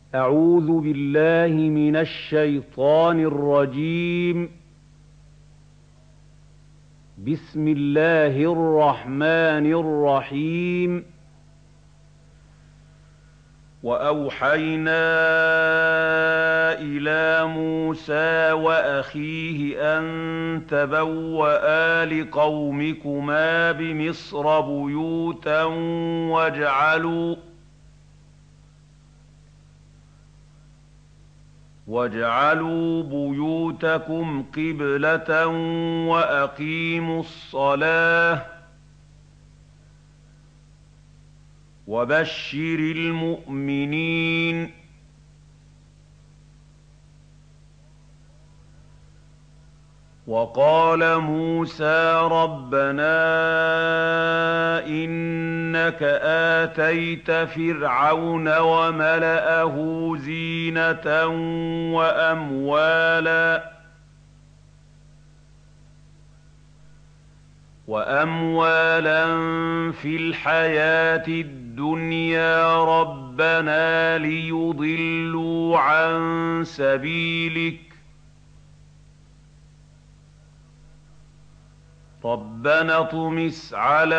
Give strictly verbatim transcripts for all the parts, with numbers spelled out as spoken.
أعوذ بالله من الشيطان الرجيم. بسم الله الرحمن الرحيم. وأوحينا إلى موسى وأخيه أن تبوآ لقومكما بمصر بيوتا واجعلوا واجعلوا بيوتكم قبلة وأقيموا الصلاة وبشر المؤمنين. وقال موسى ربنا إنك آتيت فرعون وملأه زينة وأموالا وأموالا في الحياة الدنيا ربنا ليضلوا عن سبيلك ربنا اطمس على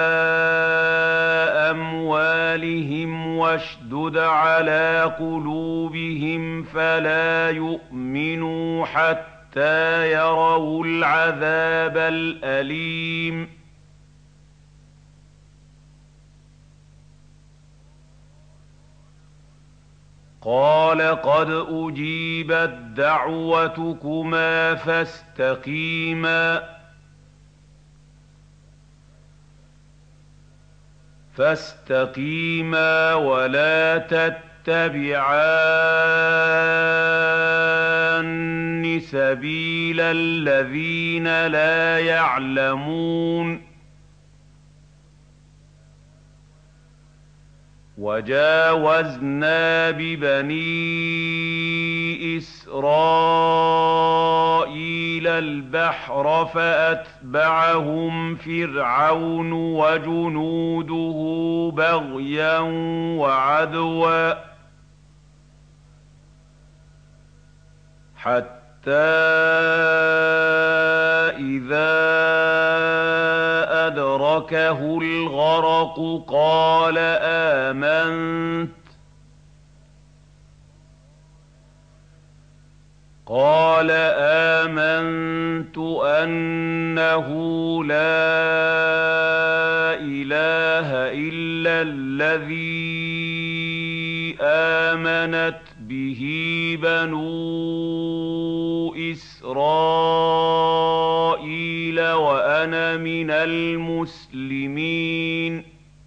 أموالهم واشدد على قلوبهم فلا يؤمنوا حتى يروا العذاب الأليم. قال قد أجيبت دعوتكما فاستقيما فاستقيما ولا تتبعان سبيل الذين لا يعلمون. وجاوزنا ببني إسرائيل البحر فأتبعهم فرعون وجنوده بغيا وعدوا حتى إذا أدركه الغرق قال آمنت قال آمنت أنه لا إله إلا الذي آمنت به بنو إسرائيل وأنا من المسلمين.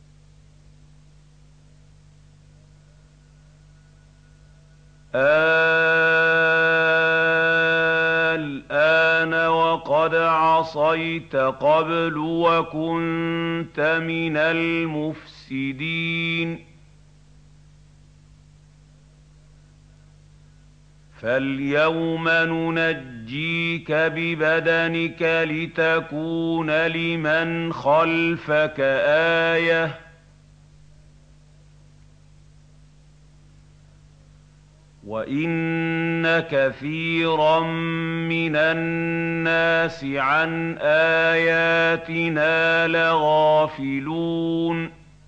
الآن وقد عصيت قبل وكنت من المفسدين. فاليوم ننجيك ببدنك لتكون لمن خلفك آية وإن كثيرا من الناس عن آياتنا لغافلون.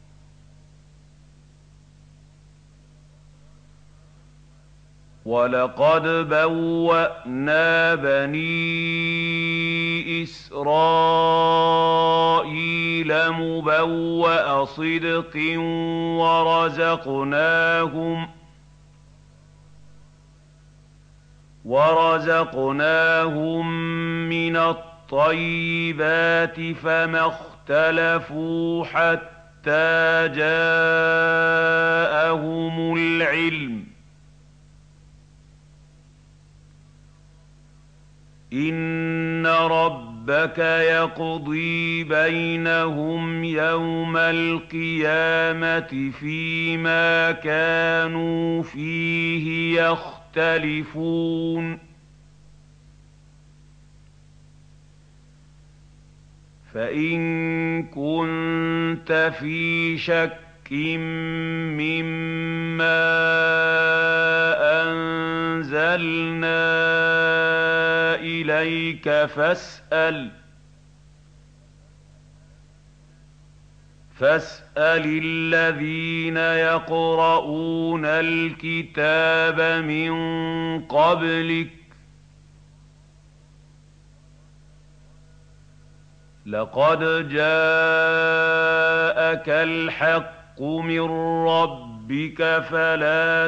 ولقد بوأنا بني إسرائيل مبوأ صدق ورزقناهم ورزقناهم من الطيبات فما اختلفوا حتى جاءهم العلم إن ربك يقضي بينهم يوم القيامة فيما كانوا فيه يختلفون. فإن كنت في شك مما إليك فاسأل فاسأل الذين يقرؤون الكتاب من قبلك لقد جاءك الحق من ربك فلا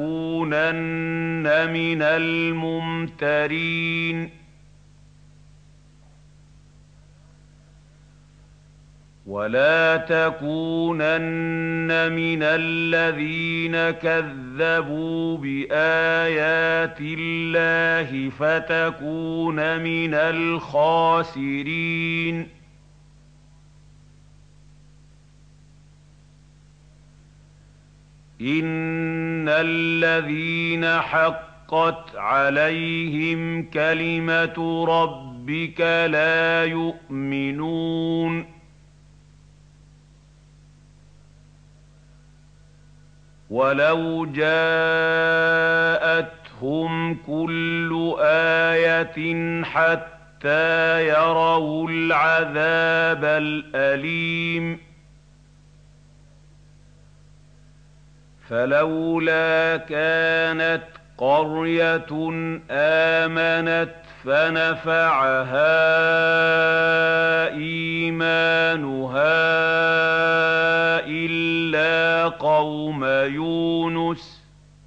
تكونن من الممترين ولا تكونن من الذين كذبوا بآيات الله فتكون من الخاسرين إن الذين حقت عليهم كلمة ربك لا يؤمنون ولو جاءتهم كل آية حتى يروا العذاب الأليم فلولا كانت قرية آمنت فنفعها إيمانها إلا قوم يونس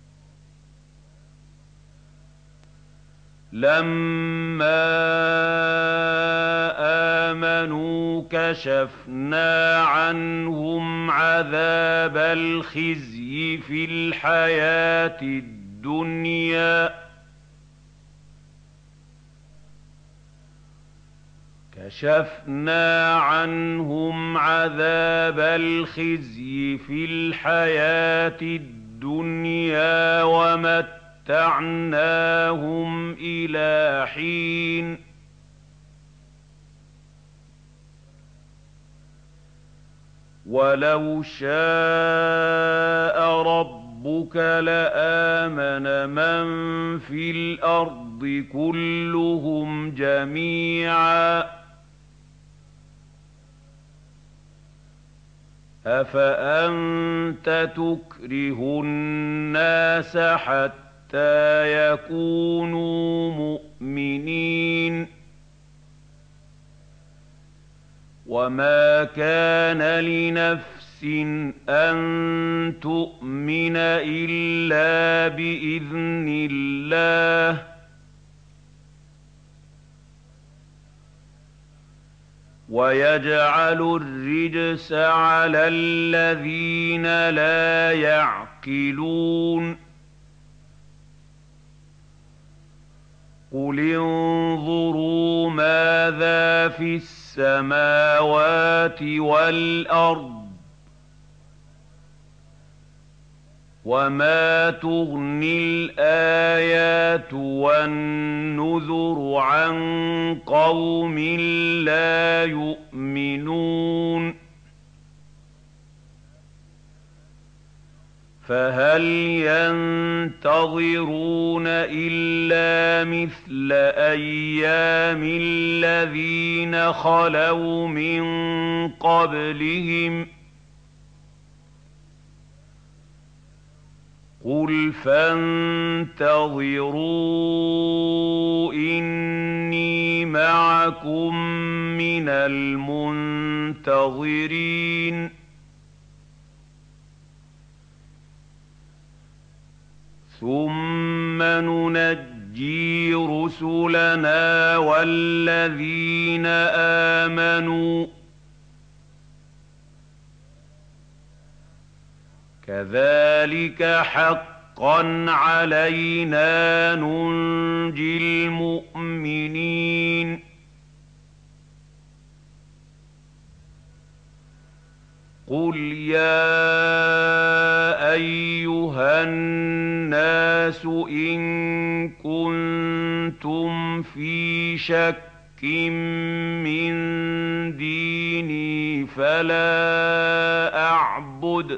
لما آمنوا كشفنا عنهم عذاب الخزي في الحياة الدنيا كشفنا عنهم عذاب الخزي في الحياة الدنيا ومتعناهم إلى حين ولو شاء ربك لآمن من في الأرض كلهم جميعا أفأنت تكره الناس حتى يكونوا مؤمنين وما كان لنفس أن تؤمن إلا بإذن الله ويجعل الرجس على الذين لا يعقلون قل انظروا ماذا في السماوات والأرض وما تغني الآيات والنذر عن قوم لا يؤمنون فهل ينتظرون إلا مثل أيام الذين خلوا من قبلهم قل فانتظروا إني معكم من المنتظرين ثم ننجي رسلنا والذين آمنوا كذلك حقا علينا ننجي المؤمنين قل يا أيها الناس إن كنتم في شك من ديني فلا أعبد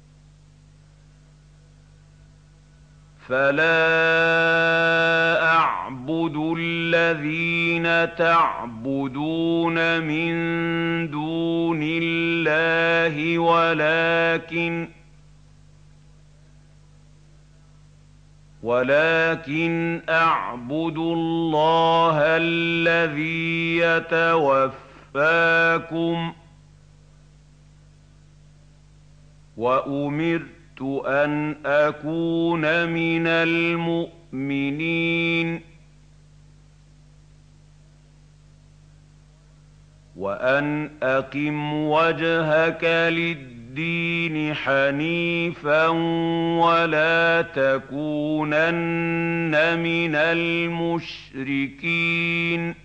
فلا أعبد الذين تعبدون من دون الله ولكن ولكن أعبد الله الذي يتوفاكم وأمرت أن أكون من المؤمنين وأن أقم وجهك للدين حنيفا ولا تكونن من المشركين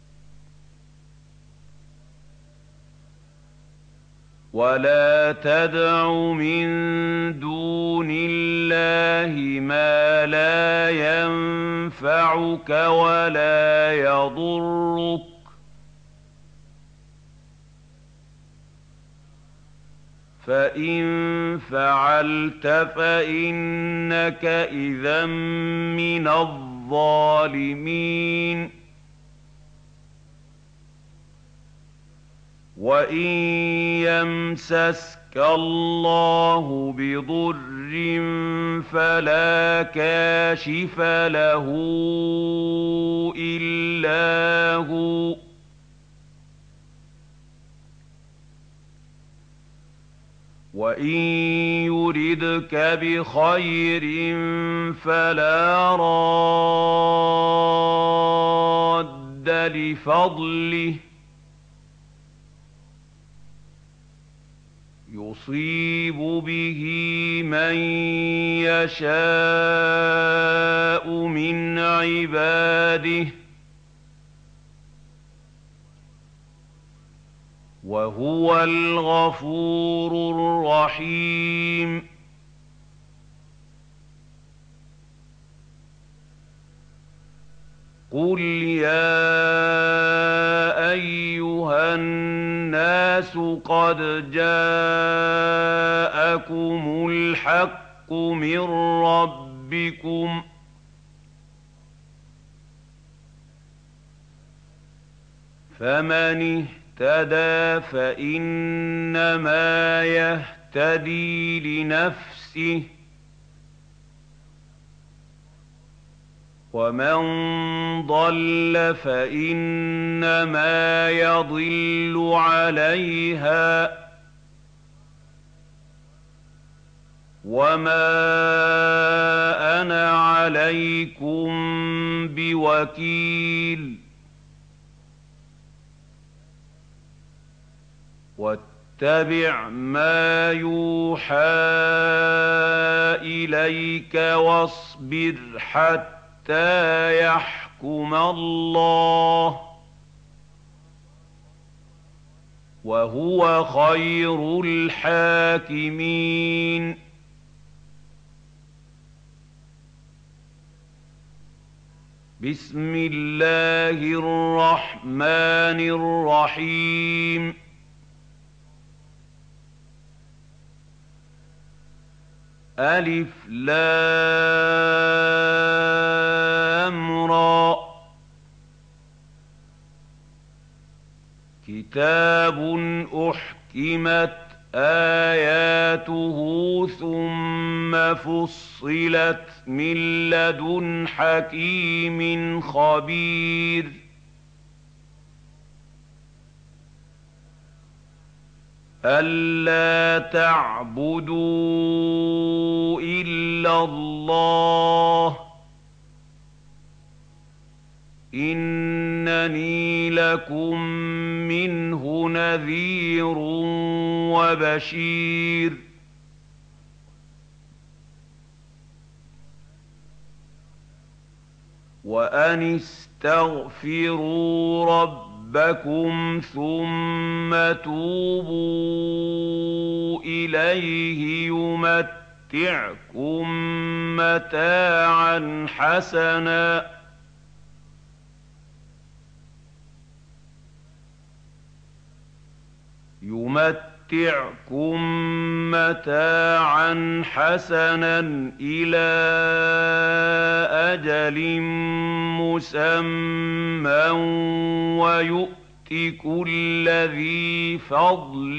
ولا تدع من دون الله ما لا ينفعك ولا يضرك فإن فعلت فإنك إذا من الظالمين وإن يمسسك الله بضر فلا كاشف له إلا هو وإن يردك بخير فلا راد لفضله يصيب به من يشاء من عباده وهو الغفور الرحيم قل يا أيها الناس قد جاءكم الحق من ربكم فمن اهتدى فإنما يهتدي لنفسه ومن ضل فإنما يضل عليها وما أنا عليكم بوكيل واتبع ما يوحى إليك واصبر حتى يحكم الله وهو خير الحاكمين بسم الله الرحمن الرحيم ألف لام را كتاب أحكمت آياته ثم فصلت من لدن حكيم خبير ألا تعبدوا إلا الله إنني لكم منه نذير وبشير وأن استغفروا ربكم ربكم ثم توبوا إليه يمتعكم متاعا حسنا يمتعكم متاعا حسنا إلى أجل مسمى ويؤت كل ذي فضل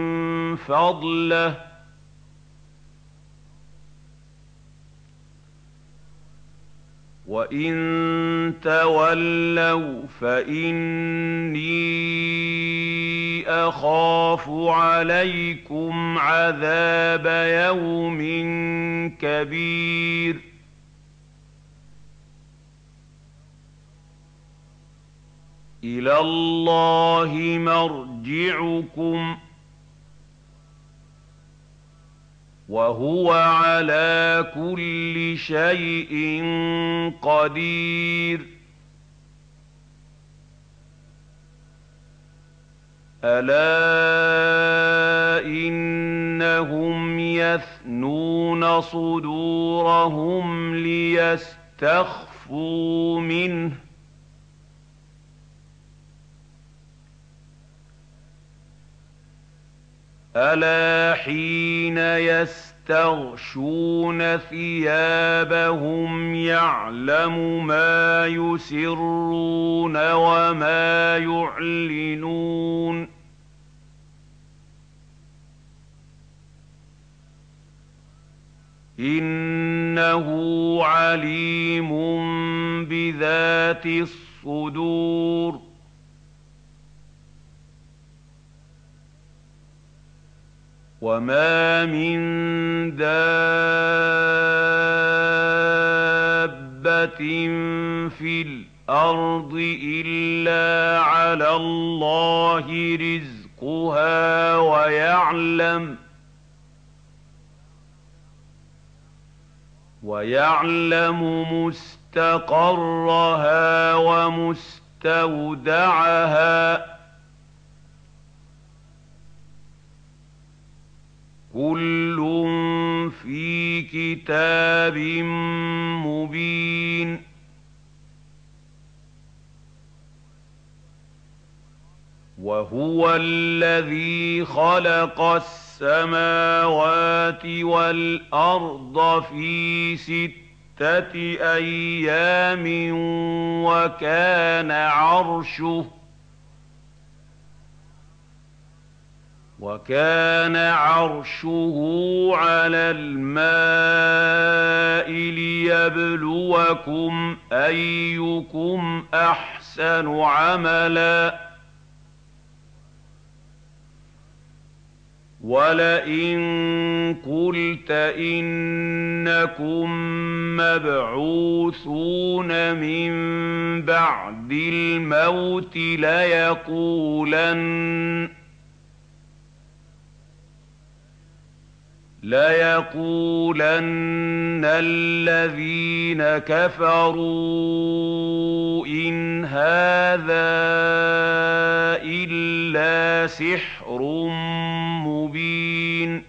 فضله وإن تولوا فإني أخاف عليكم عذاب يوم كبير إلى الله مرجعكم وهو على كل شيء قدير ألا إنهم يثنون صدورهم ليستخفوا منه ألا حين يستغشون ثيابهم يعلم ما يسرون وما يعلنون إنه عليم بذات الصدور وما من دابة في الأرض إلا على الله رزقها ويعلم ويعلم مستقرها ومستودعها كل في كتاب مبين وهو الذي خلق السماوات والأرض في ستة أيام وكان عرشه وكان عرشه على الماء ليبلوكم أيكم أحسن عملا ولئن قلت إنكم مبعوثون من بعد الموت ليقولن ليقولن الذين كفروا إن هذا إلا سحر مبين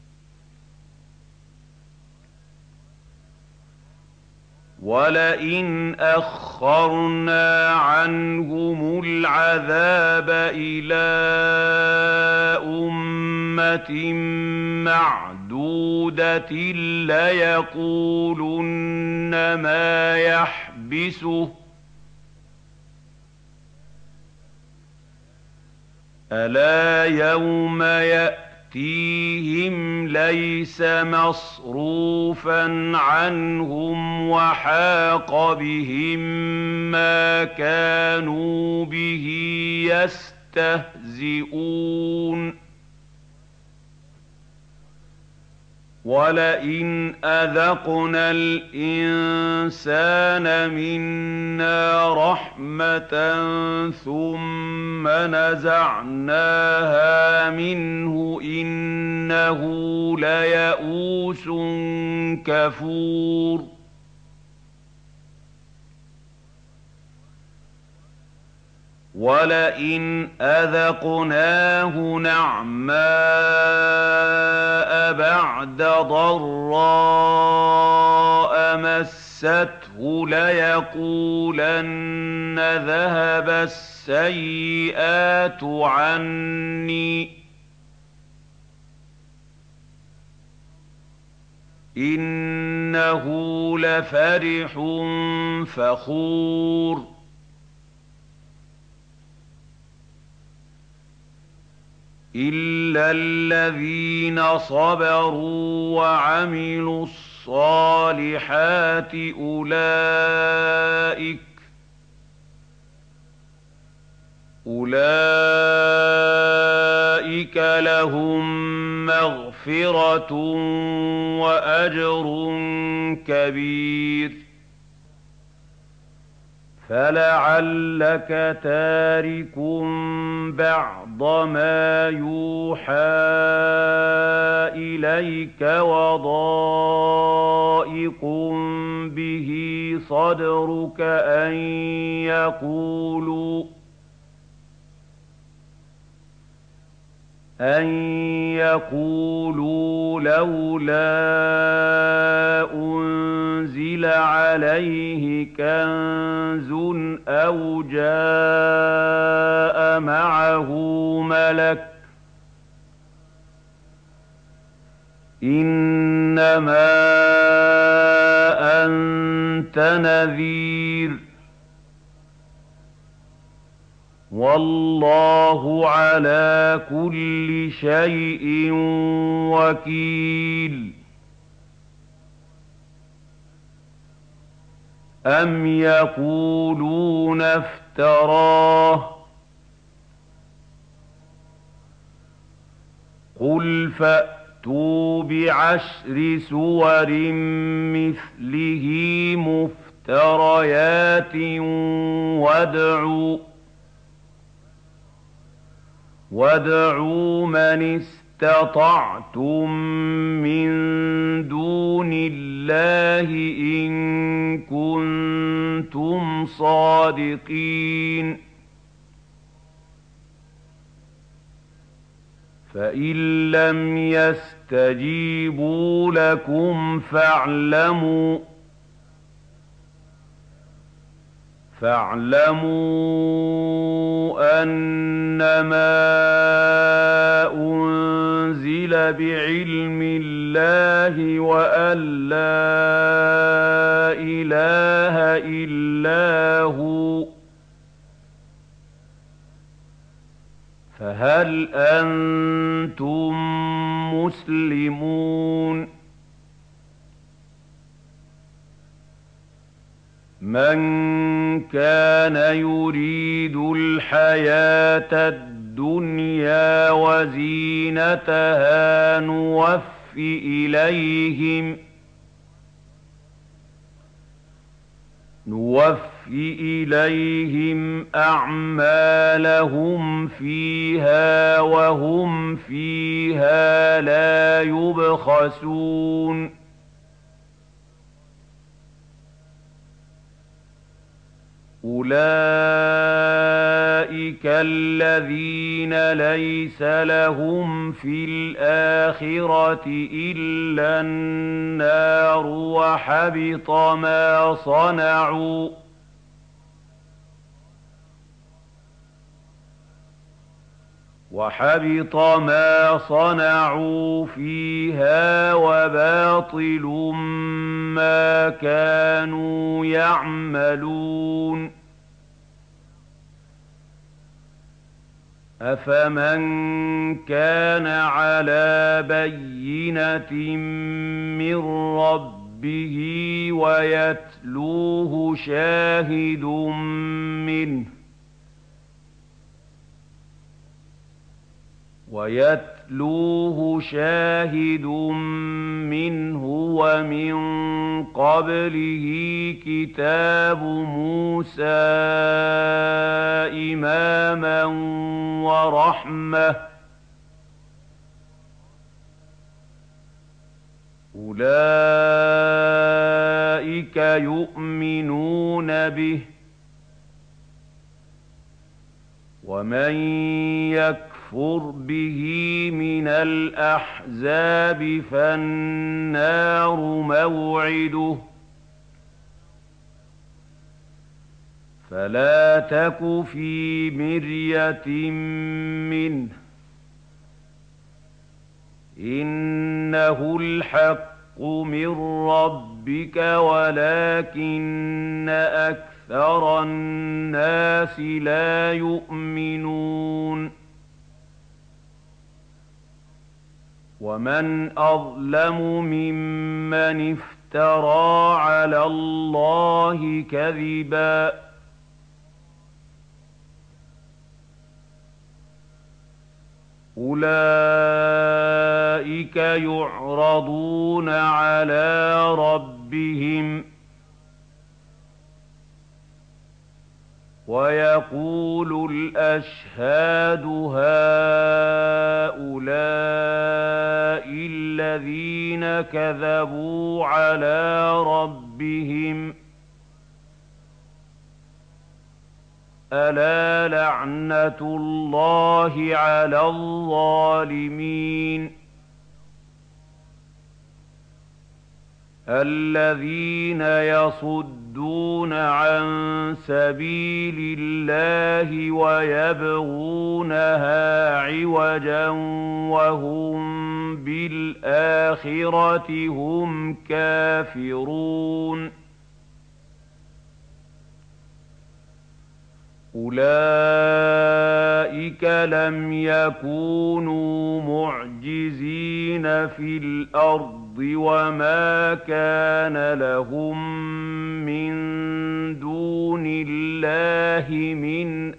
ولئن أخرنا عنهم العذاب إلى أمة معدودة ليقولن ما يحبسه ألا يوم يأتيهم ليس مصروفا عنهم وحاق بهم ما كانوا به يستهزئون ولئن أذقنا الإنسان منا رحمة ثم نزعناها منه إنه ليئوس كفور ولئن أذقناه نعماء بعد ضراء مسته ليقولن ذهب السيئات عني إِنَّهُ لَفَرِحٌ فَخُورٌ إِلَّا الَّذِينَ صَبَرُوا وَعَمِلُوا الصَّالِحَاتِ أُولَئِكَ أُولَئِكَ لَهُم مَّغْفِرَةٌ وَأَجْرٌ كَبِيرٌ فَلَعَلَّكَ تَارِكٌ بَعْضَ مَا يُوحَىٰ إِلَيْكَ وَضَائِقٌ بِهِ صَدْرُكَ أَن يَقُولُوا أَن يَقُولُوا لَوْلَا أُنزِلَ عَلَيْهِ كَنزٌ أَوْ جَاءَ مَعَهُ مَلَكٌ ۚ إِنَّمَا أَنتَ نَذِيرٌ ۚ وَاللَّهُ عَلَىٰ كُلِّ شَيْءٍ وَكِيلٌ أَمْ يَقُولُونَ افْتَرَاهُ ۖ قُلْ فَأْتُوا بِعَشْرِ سُوَرٍ مِّثْلِهِ مُفْتَرَيَاتٍ وَادْعُوا وَادْعُوا مَنِ اسْتَطَعْتُم مِّن دُونِ اللَّهِ إِن كُنتُمْ صَادِقِينَ فَإِن لَّمْ يَسْتَجِيبُوا لَكُمْ فَاعْلَمُوا فَاعْلَمُوا أَنَّمَا أُنزِلَ بِعِلْمِ اللَّهِ وَأَن لَّا إِلَٰهَ إِلَّا هُوَ ۖ فَهَلْ أَنتُم مُّسْلِمُونَ مَن كَانَ يُرِيدُ الْحَيَاةَ الدُّنْيَا وَزِينَتَهَا نُوَفِّ إِلَيْهِمْ نُوَفِّ إِلَيْهِمْ أَعْمَالَهُمْ فِيهَا وَهُمْ فِيهَا لَا يُبْخَسُونَ أُولَٰئِكَ الَّذِينَ لَيْسَ لَهُمْ فِي الْآخِرَةِ إِلَّا النَّارُ وَحَبِطَ مَا صَنَعُوا وَحَبِطَ مَا صَنَعُوا فِيهَا وَبَاطِلٌ مَّا كَانُوا يَعْمَلُونَ أَفَمَن كَانَ عَلَىٰ بَيِّنَةٍ مِّن رَّبِّهِ وَيَتْلُوهُ شَاهِدٌ مِّنْهُ وَيَتْلُوهُ شَاهِدٌ مِّنْهُ وَمِن قَبْلِهِ كِتَابُ مُوسَىٰ إِمَامًا وَرَحْمَةً ۚ أُولَٰئِكَ يُؤْمِنُونَ بِهِ ۚ وَمَن يَكْفُرْ بِهِ مِنَ الْأَحْزَابِ فَالنَّارُ مَوْعِدُهُ ۚ فَلَا تَكُ فِي مِرْيَةٍ مِّنْهُ ۚ إِنَّهُ الْحَقُّ من ربك ولكن أكثر الناس لا يؤمنون ومن أظلم ممن افترى على الله كذبا أولئك يعرضون على ربهم ويقول الأشهاد هؤلاء الذين كذبوا على ربهم ألا لعنة الله على الظالمين الذين يصدون عن سبيل الله ويبغونها عوجا وهم بالآخرة هم كافرون أولئك لم يكونوا معجزين في الأرض وما كان لهم من دون الله من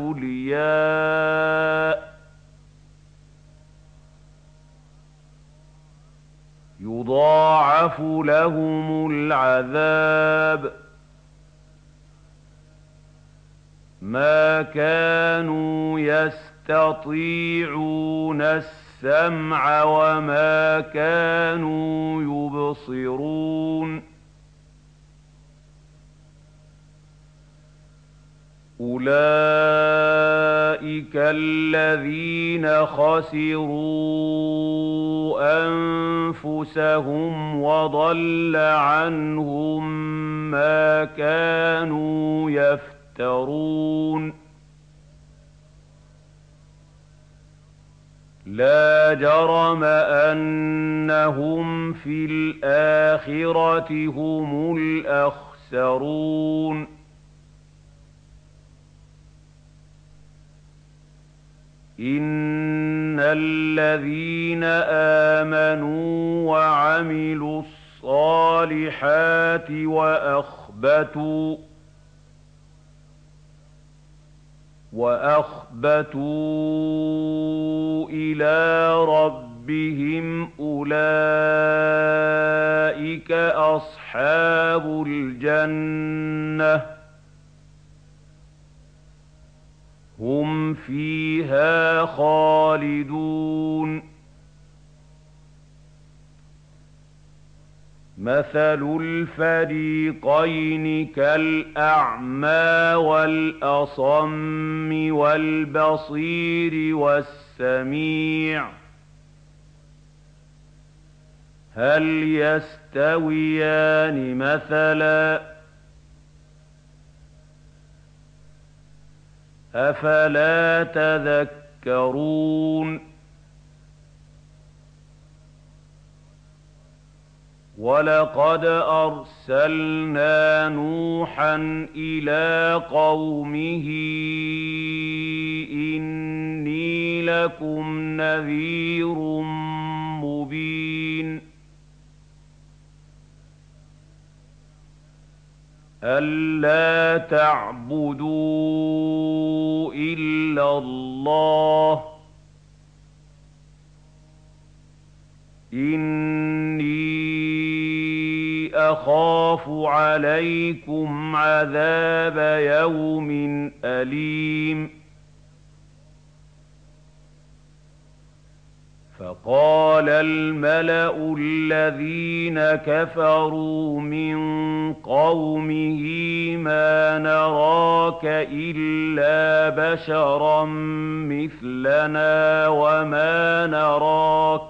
أولياء يضاعف لهم العذاب ما كانوا يستطيعون السمع وما كانوا يبصرون أولئك الذين خسروا أنفسهم وضل عنهم ما كانوا يفترون لا جرم أنهم في الآخرة هم الأخسرون إن الذين آمنوا وعملوا الصالحات وأخبتوا وأخبتوا إلى ربهم أولئك أصحاب الجنة هم فيها خالدون مثل الفريقين كالأعمى والأصم والبصير والسميع هل يستويان مثلا أفلا تذكرون ولقد أرسلنا نوحا إلى قومه إني لكم نذير مبين ألا تعبدوا إلا الله إني أخاف عليكم عذاب يوم أليم فقال الملأ الذين كفروا من قومه ما نراك إلا بشرا مثلنا وما نراك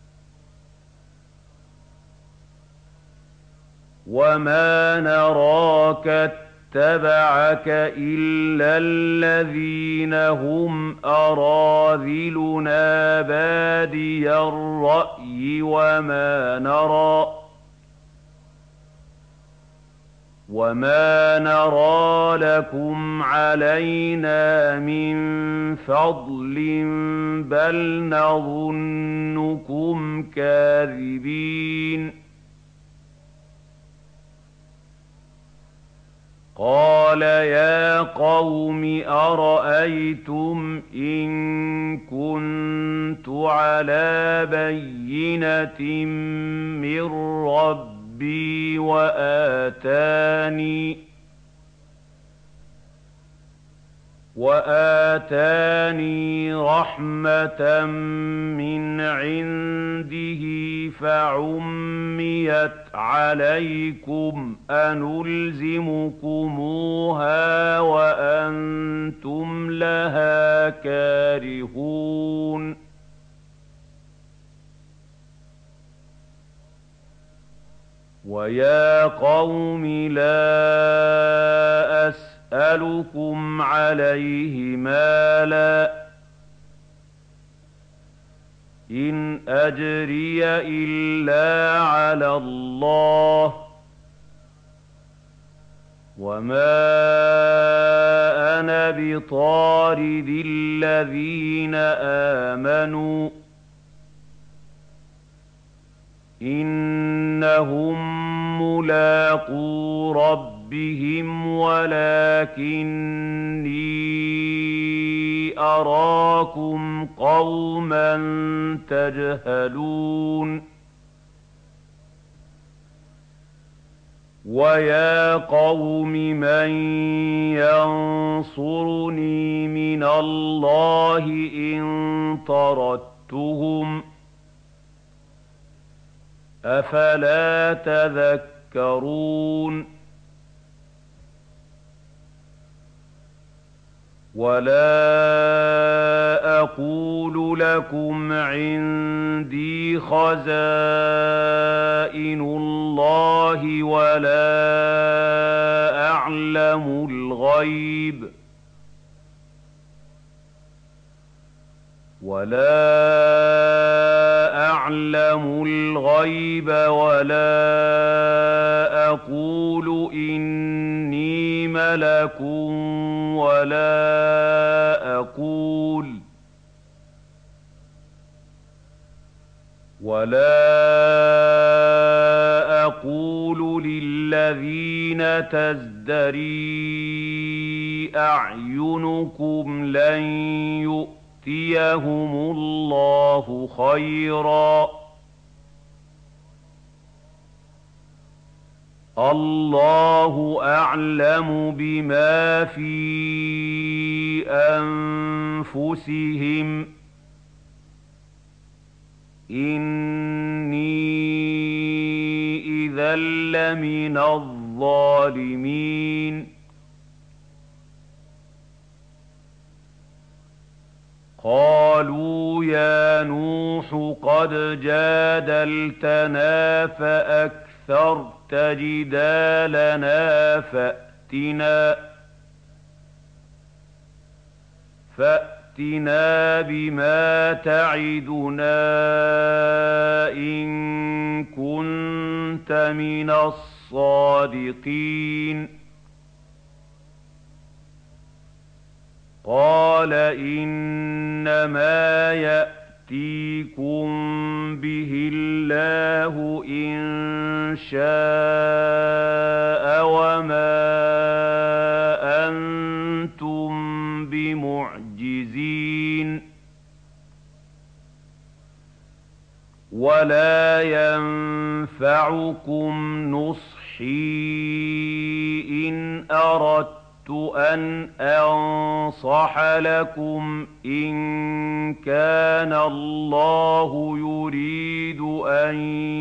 وما نراك اتبعك إلا الذين هم أراذلنا بادي الرأي وما نرى وما نرى لكم علينا من فضل بل نظنكم كاذبين قال يا قوم أرأيتم إن كنت على بينة من ربي وآتاني وآتاني رحمة من عنده فعميت عليكم أنلزمكموها وأنتم لها كارهون ويا قوم لا أسألكم عليه مالا إن أجري إلا على الله وما أنا بطارد الذين آمنوا إنهم ملاقو ربهم ولكني أراكم قوما تجهلون ويا قوم من ينصرني من الله إن طردتهم أفلا تذكرون ولا أقول لكم عندي خزائن الله ولا أعلم الغيب ولا أعلم الغيب ولا أقول إني ملك ولا أقول ولا أقول للذين تزدري أعينكم لن يؤتيهم الله خيرا الله أعلم بما في أنفسهم إني إذا لمن الظالمين قالوا يا نوح قد جادلتنا فأكثرت جدالنا فأتنا فأتنا بما تعدنا إن كنت من الصادقين قال إنما يأتيكم به الله إن شاء وما أنتم بمعجزين ولا ينفعكم نصحي إن أردت أن أنصح لكم إن كان الله يريد أن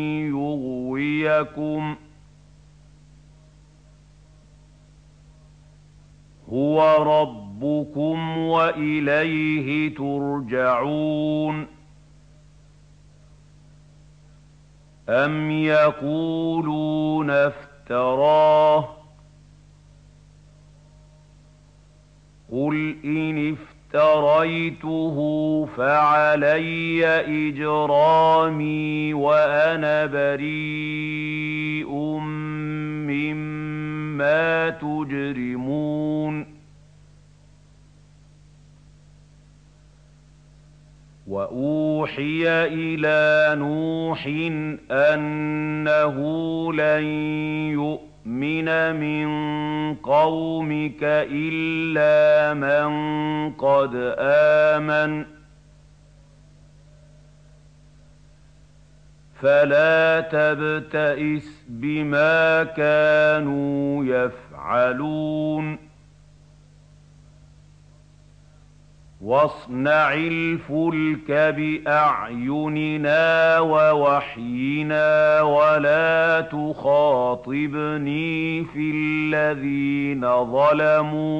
يغويكم هو ربكم وإليه ترجعون أم يقولون افتراه قل إن افتريته فعلي إجرامي وأنا بريء مما بِمَا تُجْرِمُونَ وَأُوحِيَ إِلَىٰ نُوحٍ أَنَّهُ لَن يُؤْمِنَ مِن قَوْمِكَ إِلَّا مَن قَدْ آمَنَ فَلَا تَبْتَئِسْ بِمَا كَانُوا يَفْعَلُونَ وَاصْنَعِ الْفُلْكَ بِأَعْيُنِنَا وَوَحْيِنَا وَلَا تُخَاطِبْنِي فِي الَّذِينَ ظَلَمُوا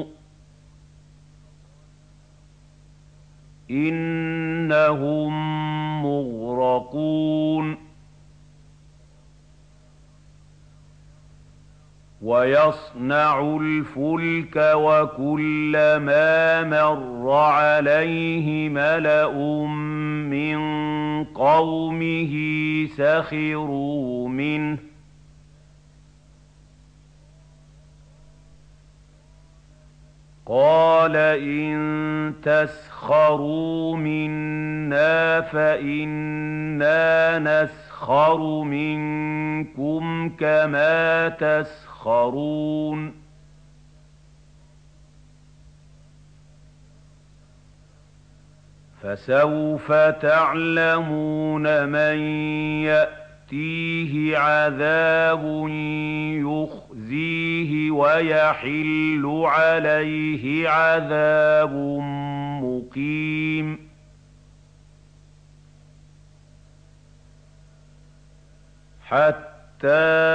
إِنَّهُم مُّغْرَقُونَ وَيَصْنَعُ الْفُلْكَ وَكُلَّمَا مَرَّ عَلَيْهِ مَلَأٌ مِّن قَوْمِهِ سَخِرُوا مِنْهُ قَالَ إِن تَسْخَرُوا مِنَّا فَإِنَّا نَسْخَرُ مِنكُمْ كَمَا تَسْخَرُونَ فَسَوْفَ تَعْلَمُونَ مَن يَأْتِيهِ عَذَابٌ يُخْزِيهِ وَيَحِلُّ عَلَيْهِ عَذَابٌ مُّقِيمٌ حَتَّىٰ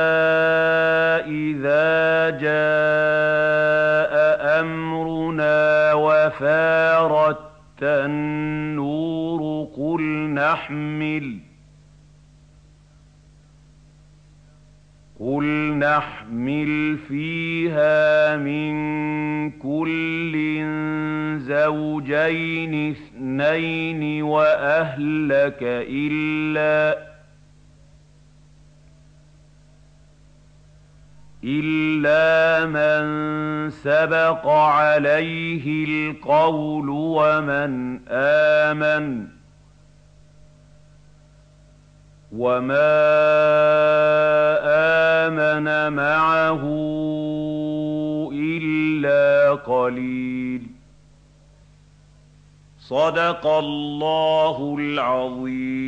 إِذَا جَاءَ أَمْرُنَا وَفَارَتِ النُّورُ قُلْ نَحْمِلُ قُلْ نَحْمِلُ فِيهَا مِن كُلٍّ زَوْجَيْنِ اثْنَيْنِ وَأَهْلَكَ إِلَّا إِلَّا مَن سَبَقَ عَلَيْهِ الْقَوْلُ وَمَنْ آمَنَ وَمَا آمَنَ مَعَهُ إِلَّا قَلِيلٌ صَدَقَ اللَّهُ الْعَظِيمُ.